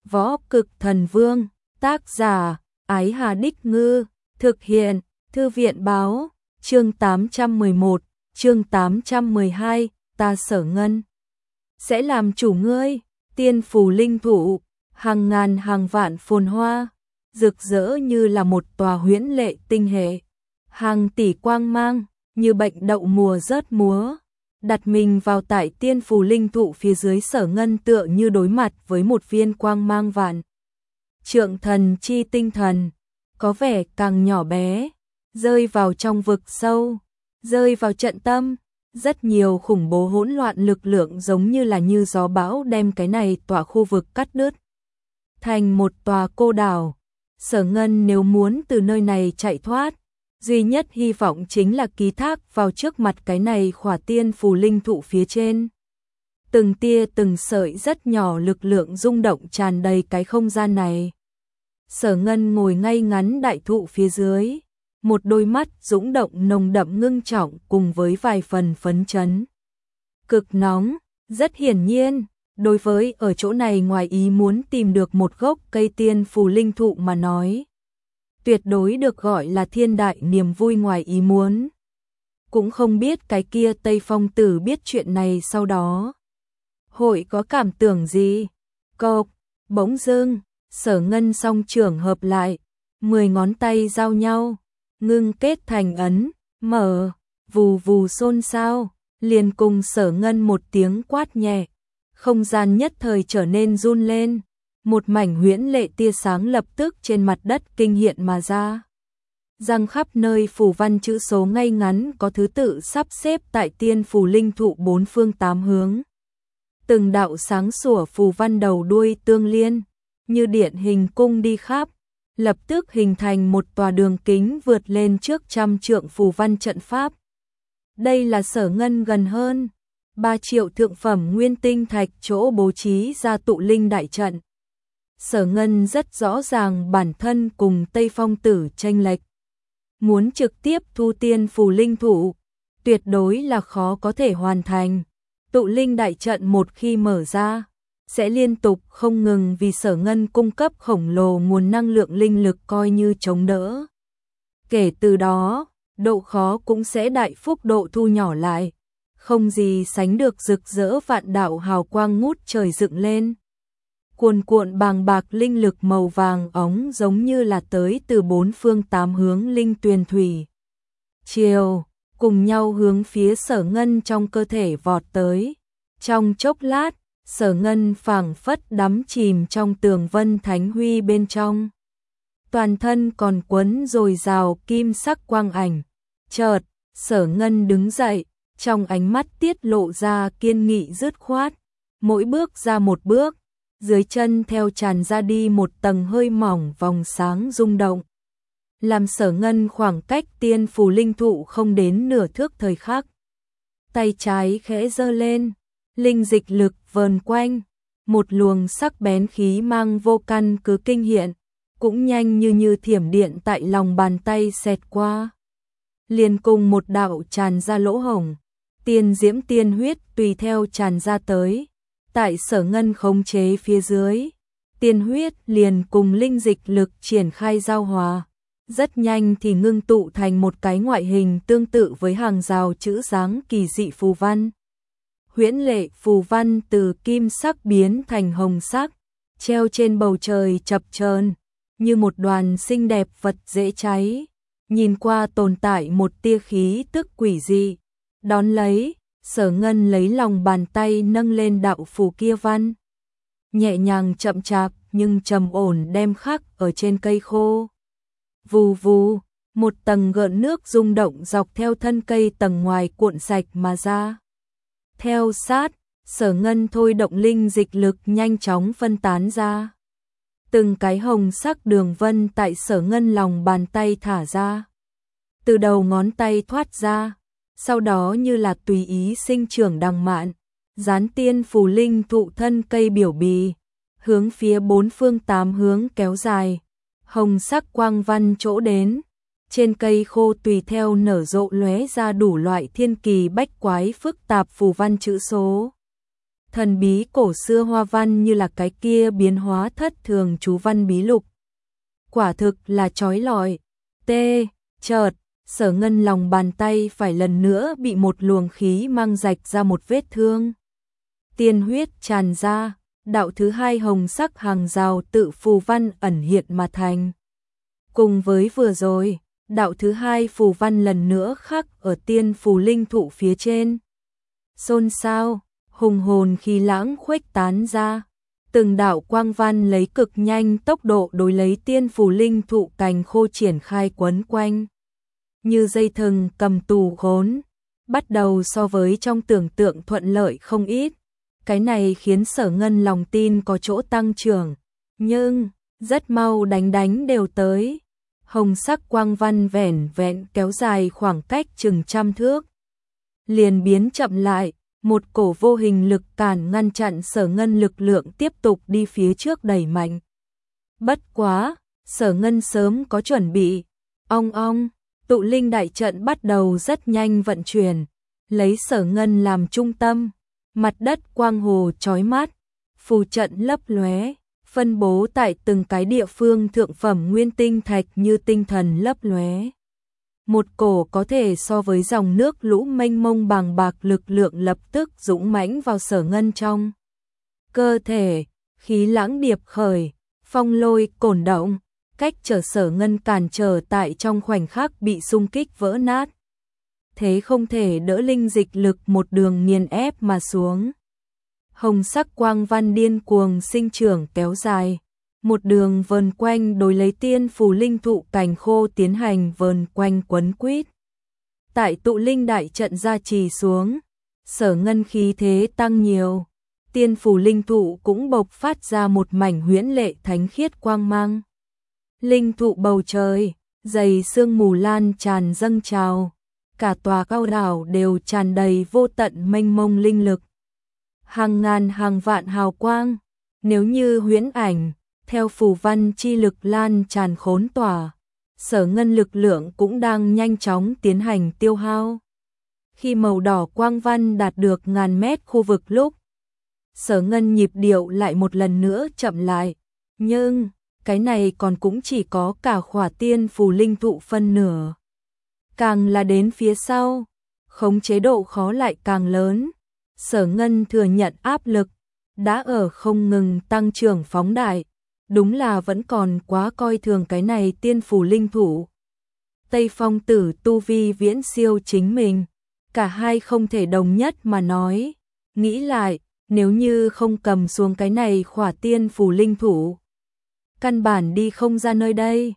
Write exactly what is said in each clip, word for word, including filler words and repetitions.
Võ Cực Thần Vương, tác giả, Ái Hà Đích Ngư, thực hiện, Thư viện Báo, chương tám trăm mười một, chương tám trăm mười hai, ta Sở Ngân sẽ làm chủ ngươi, tiên phù linh thụ, hàng ngàn hàng vạn phồn hoa, rực rỡ như là một tòa huyễn lệ tinh hệ, hàng tỷ quang mang, như bệnh đậu mùa rớt múa. Đặt mình vào tại tiên phù linh thụ phía dưới, Sở Ngân tựa như đối mặt với một viên quang mang vạn trượng thần chi tinh thần, có vẻ càng nhỏ bé, rơi vào trong vực sâu, rơi vào trận tâm, rất nhiều khủng bố hỗn loạn lực lượng giống như là như gió bão đem cái này tòa khu vực cắt đứt thành một tòa cô đảo. Sở Ngân nếu muốn từ nơi này chạy thoát, duy nhất hy vọng chính là ký thác vào trước mặt cái này khỏa tiên phù linh thụ phía trên. Từng tia từng sợi rất nhỏ lực lượng rung động tràn đầy cái không gian này. Sở Ngân ngồi ngay ngắn đại thụ phía dưới, một đôi mắt dũng động nồng đậm ngưng trọng cùng với vài phần phấn chấn. Cực nóng, rất hiển nhiên, đối với ở chỗ này ngoài ý muốn tìm được một gốc cây tiên phù linh thụ mà nói, tuyệt đối được gọi là thiên đại niềm vui ngoài ý muốn. Cũng không biết cái kia Tây Phong tử biết chuyện này sau đó hội có cảm tưởng gì. Cộc, bỗng dưng, Sở Ngân song trưởng hợp lại, mười ngón tay giao nhau, ngưng kết thành ấn, mở, vù vù xôn xao, liền cùng Sở Ngân một tiếng quát nhẹ, không gian nhất thời trở nên run lên, một mảnh huyễn lệ tia sáng lập tức trên mặt đất kinh hiện mà ra. Răng khắp nơi phù văn chữ số ngay ngắn có thứ tự sắp xếp tại tiên phù linh thụ bốn phương tám hướng. Từng đạo sáng sủa phù văn đầu đuôi tương liên, như điện hình cung đi khắp, lập tức hình thành một tòa đường kính vượt lên trước trăm trượng phù văn trận pháp. Đây là Sở Ngân gần hơn ba triệu thượng phẩm nguyên tinh thạch chỗ bố trí ra tụ linh đại trận. Sở Ngân rất rõ ràng bản thân cùng Tây Phong tử chênh lệch. Muốn trực tiếp thu tiên phù linh thụ, tuyệt đối là khó có thể hoàn thành. Tụ linh đại trận một khi mở ra, sẽ liên tục không ngừng vì Sở Ngân cung cấp khổng lồ nguồn năng lượng linh lực coi như chống đỡ. Kể từ đó, độ khó cũng sẽ đại phúc độ thu nhỏ lại, không gì sánh được rực rỡ vạn đạo hào quang ngút trời dựng lên. Cuồn cuộn bàng bạc linh lực màu vàng óng giống như là tới từ bốn phương tám hướng linh tuyền thủy triều, cùng nhau hướng phía Sở Ngân trong cơ thể vọt tới. Trong chốc lát, Sở Ngân phảng phất đắm chìm trong tường vân thánh huy bên trong. Toàn thân còn quấn dồi dào kim sắc quang ảnh. Chợt, Sở Ngân đứng dậy, trong ánh mắt tiết lộ ra kiên nghị dứt khoát. Mỗi bước ra một bước, dưới chân theo tràn ra đi một tầng hơi mỏng vòng sáng rung động, làm Sở Ngân khoảng cách tiên phù linh thụ không đến nửa thước thời khắc. Tay trái khẽ giơ lên, linh dịch lực vờn quanh, một luồng sắc bén khí mang vô căn cứ kinh hiện, cũng nhanh như như thiểm điện tại lòng bàn tay xẹt qua. Liền cùng một đạo tràn ra lỗ hổng, tiên diễm tiên huyết tùy theo tràn ra tới. Tại Sở Ngân khống chế phía dưới, tiên huyết liền cùng linh dịch lực triển khai giao hòa, rất nhanh thì ngưng tụ thành một cái ngoại hình tương tự với hàng rào chữ dáng kỳ dị phù văn. Huyễn lệ phù văn từ kim sắc biến thành hồng sắc, treo trên bầu trời chập chờn, như một đoàn xinh đẹp vật dễ cháy, nhìn qua tồn tại một tia khí tức quỷ dị. Đón lấy, Sở Ngân lấy lòng bàn tay nâng lên đạo phù kia văn, nhẹ nhàng chậm chạp nhưng trầm ổn đem khắc ở trên cây khô. Vù vù, một tầng gợn nước rung động dọc theo thân cây tầng ngoài cuộn sạch mà ra. Theo sát, Sở Ngân thôi động linh dịch lực nhanh chóng phân tán ra. Từng cái hồng sắc đường vân tại Sở Ngân lòng bàn tay thả ra, từ đầu ngón tay thoát ra, sau đó như là tùy ý sinh trưởng đằng mạn, dán tiên phù linh thụ thân cây biểu bì, hướng phía bốn phương tám hướng kéo dài. Hồng sắc quang văn chỗ đến, trên cây khô tùy theo nở rộ lóe ra đủ loại thiên kỳ bách quái phức tạp phù văn chữ số. Thần bí cổ xưa hoa văn như là cái kia biến hóa thất thường chú văn bí lục. Quả thực là chói lọi. Tê, chợt, Sở Ngân lòng bàn tay phải lần nữa bị một luồng khí mang rạch ra một vết thương. Tiên huyết tràn ra, đạo thứ hai hồng sắc hàng rào tự phù văn ẩn hiện mà thành. Cùng với vừa rồi, đạo thứ hai phù văn lần nữa khắc ở tiên phù linh thụ phía trên. Xôn xao, hùng hồn khí lãng khuếch tán ra. Từng đạo quang văn lấy cực nhanh tốc độ đối lấy tiên phù linh thụ cành khô triển khai quấn quanh. Như dây thừng cầm tù khốn, bắt đầu so với trong tưởng tượng thuận lợi không ít. Cái này khiến Sở Ngân lòng tin có chỗ tăng trưởng, nhưng rất mau đánh đánh đều tới. Hồng sắc quang văn vẻn vẹn kéo dài khoảng cách chừng trăm thước. Liền biến chậm lại, một cổ vô hình lực cản ngăn chặn Sở Ngân lực lượng tiếp tục đi phía trước đẩy mạnh. Bất quá, Sở Ngân sớm có chuẩn bị. Ong ong, tụ linh đại trận bắt đầu rất nhanh vận chuyển, lấy Sở Ngân làm trung tâm. Mặt đất quang hồ chói mắt, phù trận lấp lóe, phân bố tại từng cái địa phương thượng phẩm nguyên tinh thạch như tinh thần lấp lóe. Một cổ có thể so với dòng nước lũ mênh mông bàng bạc lực lượng lập tức dũng mãnh vào Sở Ngân trong cơ thể, khí lãng điệp khởi, phong lôi cổn động, cách trở Sở Ngân cản trở tại trong khoảnh khắc bị xung kích vỡ nát. Thế không thể đỡ linh dịch lực một đường nghiền ép mà xuống. Hồng sắc quang văn điên cuồng sinh trưởng kéo dài, một đường vờn quanh đối lấy tiên phù linh thụ cành khô tiến hành vờn quanh quấn quýt. Tại tụ linh đại trận gia trì xuống, Sở Ngân khí thế tăng nhiều, tiên phù linh thụ cũng bộc phát ra một mảnh huyễn lệ thánh khiết quang mang. Linh thụ bầu trời, dày sương mù lan tràn dâng trào, cả tòa cao đảo đều tràn đầy vô tận mênh mông linh lực. Hàng ngàn hàng vạn hào quang, nếu như huyễn ảnh, theo phù văn chi lực lan tràn khốn tỏa, Sở Ngân lực lượng cũng đang nhanh chóng tiến hành tiêu hao. Khi màu đỏ quang văn đạt được ngàn mét khu vực lúc, Sở Ngân nhịp điệu lại một lần nữa chậm lại, nhưng cái này còn cũng chỉ có cả khỏa tiên phù linh thụ phân nửa. Càng là đến phía sau, khống chế độ khó lại càng lớn. Sở Ngân thừa nhận áp lực đã ở không ngừng tăng trưởng phóng đại, đúng là vẫn còn quá coi thường cái này tiên phù linh thụ. Tây Phong Tử tu vi viễn siêu chính mình, cả hai không thể đồng nhất mà nói. Nghĩ lại, nếu như không cầm xuống cái này khỏa tiên phù linh thụ, căn bản đi không ra nơi đây,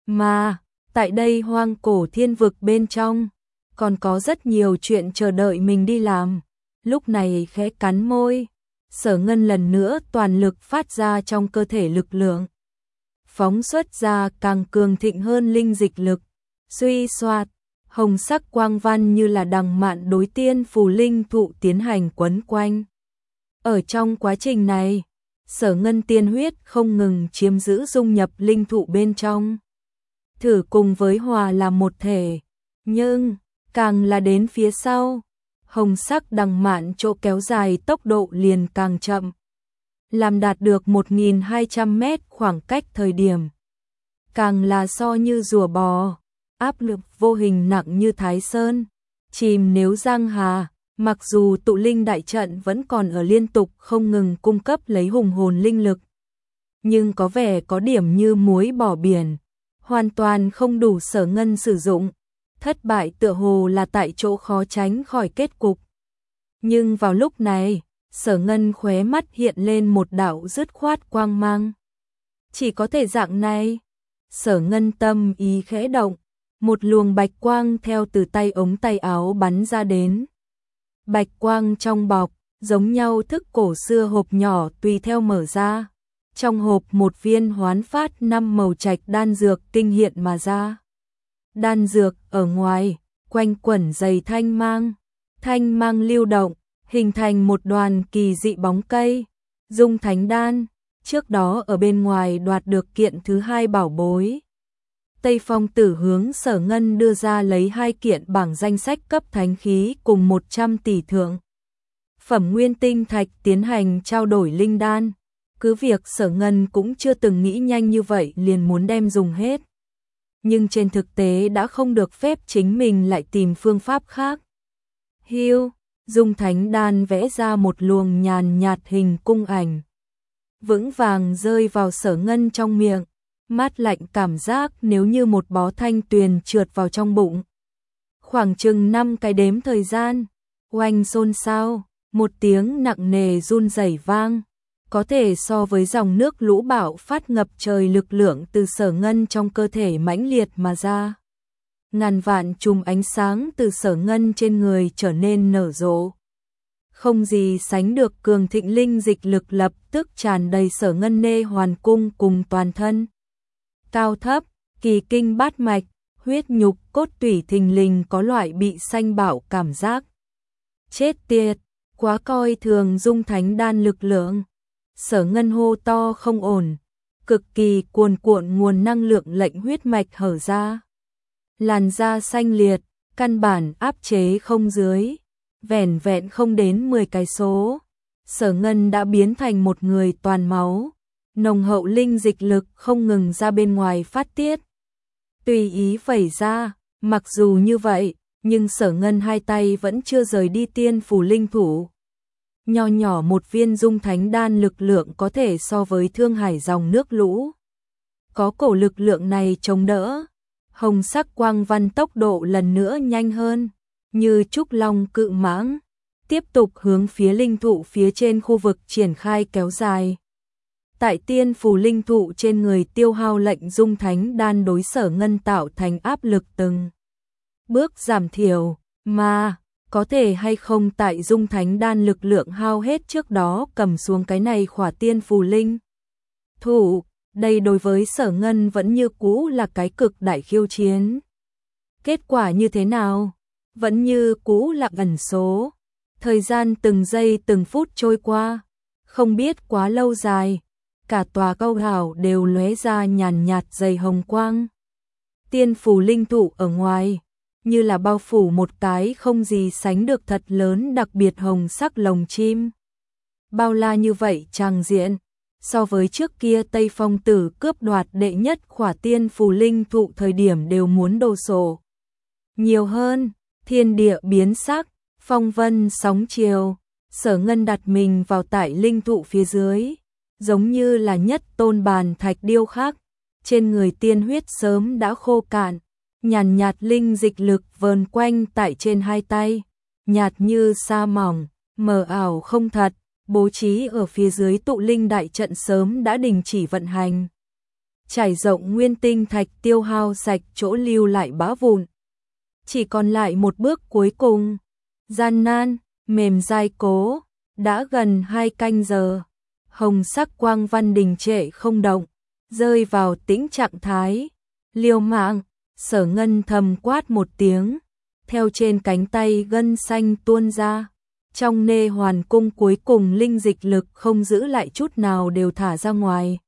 mà tại đây hoang cổ thiên vực bên trong, còn có rất nhiều chuyện chờ đợi mình đi làm. Lúc này khẽ cắn môi, Sở Ngân lần nữa toàn lực phát ra trong cơ thể lực lượng. Phóng xuất ra càng cường thịnh hơn linh dịch lực, suy soạt, hồng sắc quang văn như là đằng mạn đối tiên phù linh thụ tiến hành quấn quanh. Ở trong quá trình này, Sở Ngân tiên huyết không ngừng chiếm giữ dung nhập linh thụ bên trong, thử cùng với hòa làm một thể, nhưng càng là đến phía sau, hồng sắc đằng mạn chỗ kéo dài tốc độ liền càng chậm. Làm đạt được một nghìn hai trăm mét khoảng cách thời điểm, càng là so như rùa bò, áp lực vô hình nặng như Thái Sơn, chìm nếu giang hà. Mặc dù tụ linh đại trận vẫn còn ở liên tục không ngừng cung cấp lấy hùng hồn linh lực, nhưng có vẻ có điểm như muối bỏ biển, hoàn toàn không đủ Sở Ngân sử dụng. Thất bại tựa hồ là tại chỗ khó tránh khỏi kết cục. Nhưng vào lúc này, Sở Ngân khóe mắt hiện lên một đạo dứt khoát quang mang. Chỉ có thể dạng này. Sở Ngân tâm ý khẽ động, một luồng bạch quang theo từ tay ống tay áo bắn ra đến. Bạch quang trong bọc, giống nhau thức cổ xưa hộp nhỏ tùy theo mở ra. Trong hộp một viên hoán phát năm màu trạch đan dược kinh hiện mà ra. Đan dược ở ngoài, quanh quẩn dày thanh mang. Thanh mang lưu động, hình thành một đoàn kỳ dị bóng cây. Dung thánh đan, trước đó ở bên ngoài đoạt được kiện thứ hai bảo bối. Tây Phong Tử hướng Sở Ngân đưa ra lấy hai kiện bảng danh sách cấp thánh khí cùng một trăm tỷ thượng phẩm nguyên tinh thạch tiến hành trao đổi linh đan. Cứ việc Sở Ngân cũng chưa từng nghĩ nhanh như vậy liền muốn đem dùng hết. Nhưng trên thực tế đã không được phép, chính mình lại tìm phương pháp khác. Hiu, Dung Thánh Đan vẽ ra một luồng nhàn nhạt hình cung ảnh. Vững vàng rơi vào Sở Ngân trong miệng, mát lạnh cảm giác nếu như một bó thanh tuyền trượt vào trong bụng. Khoảng chừng năm cái đếm thời gian, oanh xôn xao, một tiếng nặng nề run rẩy vang. Có thể so với dòng nước lũ bão phát ngập trời, lực lượng từ Sở Ngân trong cơ thể mãnh liệt mà ra. Ngàn vạn chùm ánh sáng từ Sở Ngân trên người trở nên nở rộ. Không gì sánh được cường thịnh linh dịch lực lập tức tràn đầy Sở Ngân nê hoàn cung cùng toàn thân. Cao thấp, kỳ kinh bát mạch, huyết nhục cốt tủy thình lình có loại bị sanh bạo cảm giác. Chết tiệt, quá coi thường Dung Thánh Đan lực lượng. Sở Ngân hô to không ổn, cực kỳ cuồn cuộn nguồn năng lượng lệnh huyết mạch hở ra. Làn da xanh liệt, căn bản áp chế không dưới, vẻn vẹn không đến mười cái số. Sở Ngân đã biến thành một người toàn máu, nồng hậu linh dịch lực không ngừng ra bên ngoài phát tiết. Tùy ý vẩy ra, mặc dù như vậy, nhưng Sở Ngân hai tay vẫn chưa rời đi tiên phủ linh thủ. Nho nhỏ một viên Dung Thánh Đan lực lượng có thể so với Thương Hải dòng nước lũ. Có cổ lực lượng này chống đỡ, hồng sắc quang văn tốc độ lần nữa nhanh hơn, như trúc long cự mãng, tiếp tục hướng phía linh thụ phía trên khu vực triển khai kéo dài. Tại tiên phủ linh thụ trên người tiêu hao lệnh Dung Thánh Đan đối Sở Ngân tạo thành áp lực từng bước giảm thiểu, mà có thể hay không tại Dung Thánh Đan lực lượng hao hết trước đó cầm xuống cái này khỏa tiên phù linh thủ, đây đối với Sở Ngân vẫn như cũ là cái cực đại khiêu chiến. Kết quả như thế nào? Vẫn như cũ là ẩn số. Thời gian từng giây từng phút trôi qua, không biết quá lâu dài, cả tòa câu hào đều lóe ra nhàn nhạt dày hồng quang. Tiên phù linh thụ ở ngoài như là bao phủ một cái không gì sánh được thật lớn đặc biệt hồng sắc lồng chim. Bao la như vậy tràng diện, so với trước kia Tây Phong Tử cướp đoạt đệ nhất khỏa tiên phù linh thụ thời điểm đều muốn đồ sổ. Nhiều hơn, thiên địa biến sắc, phong vân sóng chiều, Sở Ngân đặt mình vào tại linh thụ phía dưới, giống như là nhất tôn bàn thạch điêu khắc, trên người tiên huyết sớm đã khô cạn. Nhàn nhạt linh dịch lực vờn quanh tại trên hai tay, nhạt như sa mỏng, mờ ảo không thật, bố trí ở phía dưới tụ linh đại trận sớm đã đình chỉ vận hành. Trải rộng nguyên tinh thạch tiêu hao sạch chỗ lưu lại bã vụn. Chỉ còn lại một bước cuối cùng, gian nan, mềm dai cố, đã gần hai canh giờ. Hồng sắc quang văn đình trệ không động, rơi vào tĩnh trạng thái, liều mạng. Sở Ngân thầm quát một tiếng, theo trên cánh tay gân xanh tuôn ra, trong nê hoàn cung cuối cùng linh dịch lực không giữ lại chút nào đều thả ra ngoài.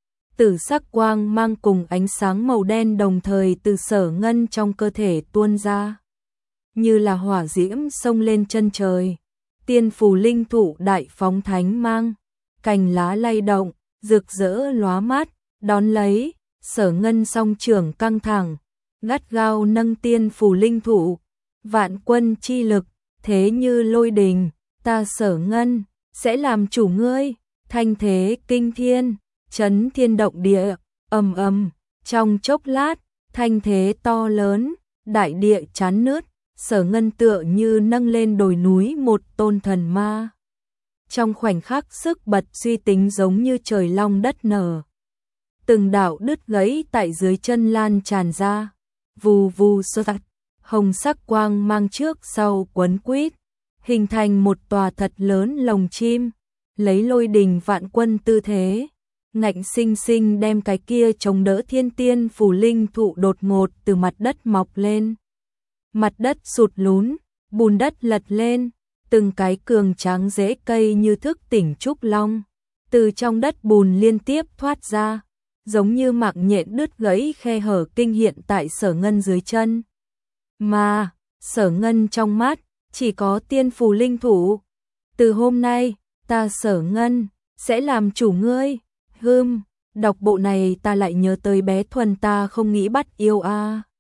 Tử sắc quang mang cùng ánh sáng màu đen đồng thời từ Sở Ngân trong cơ thể tuôn ra, như là hỏa diễm xông lên chân trời. Tiên phù linh thụ đại phóng thánh mang, cành lá lay động, rực rỡ lóa mắt, đón lấy, Sở Ngân song trưởng căng thẳng, gắt gao nâng tiên phù linh thụ, vạn quân chi lực, thế như lôi đình, ta Sở Ngân sẽ làm chủ ngươi, thanh thế kinh thiên, chấn thiên động địa, ầm ầm, trong chốc lát, thanh thế to lớn, đại địa chán nứt, Sở Ngân tựa như nâng lên đồi núi một tôn thần ma. Trong khoảnh khắc sức bật suy tính giống như trời long đất nở. Từng đạo đứt gãy tại dưới chân lan tràn ra. Vù vù sơ tạc, hồng sắc quang mang trước sau quấn quýt, hình thành một tòa thật lớn lồng chim, lấy lôi đình vạn quân tư thế, ngạnh sinh sinh đem cái kia chống đỡ thiên tiên phù linh thụ đột ngột từ mặt đất mọc lên. Mặt đất sụt lún, bùn đất lật lên, từng cái cường tráng rễ cây như thức tỉnh trúc long, từ trong đất bùn liên tiếp thoát ra. Giống như mạng nhện đứt gãy khe hở kinh hiện tại Sở Ngân dưới chân. Mà, Sở Ngân trong mắt, chỉ có tiên phù linh thủ. Từ hôm nay, ta Sở Ngân sẽ làm chủ ngươi. Hừm, đọc bộ này ta lại nhớ tới bé Thuần ta không nghĩ bắt yêu a. À.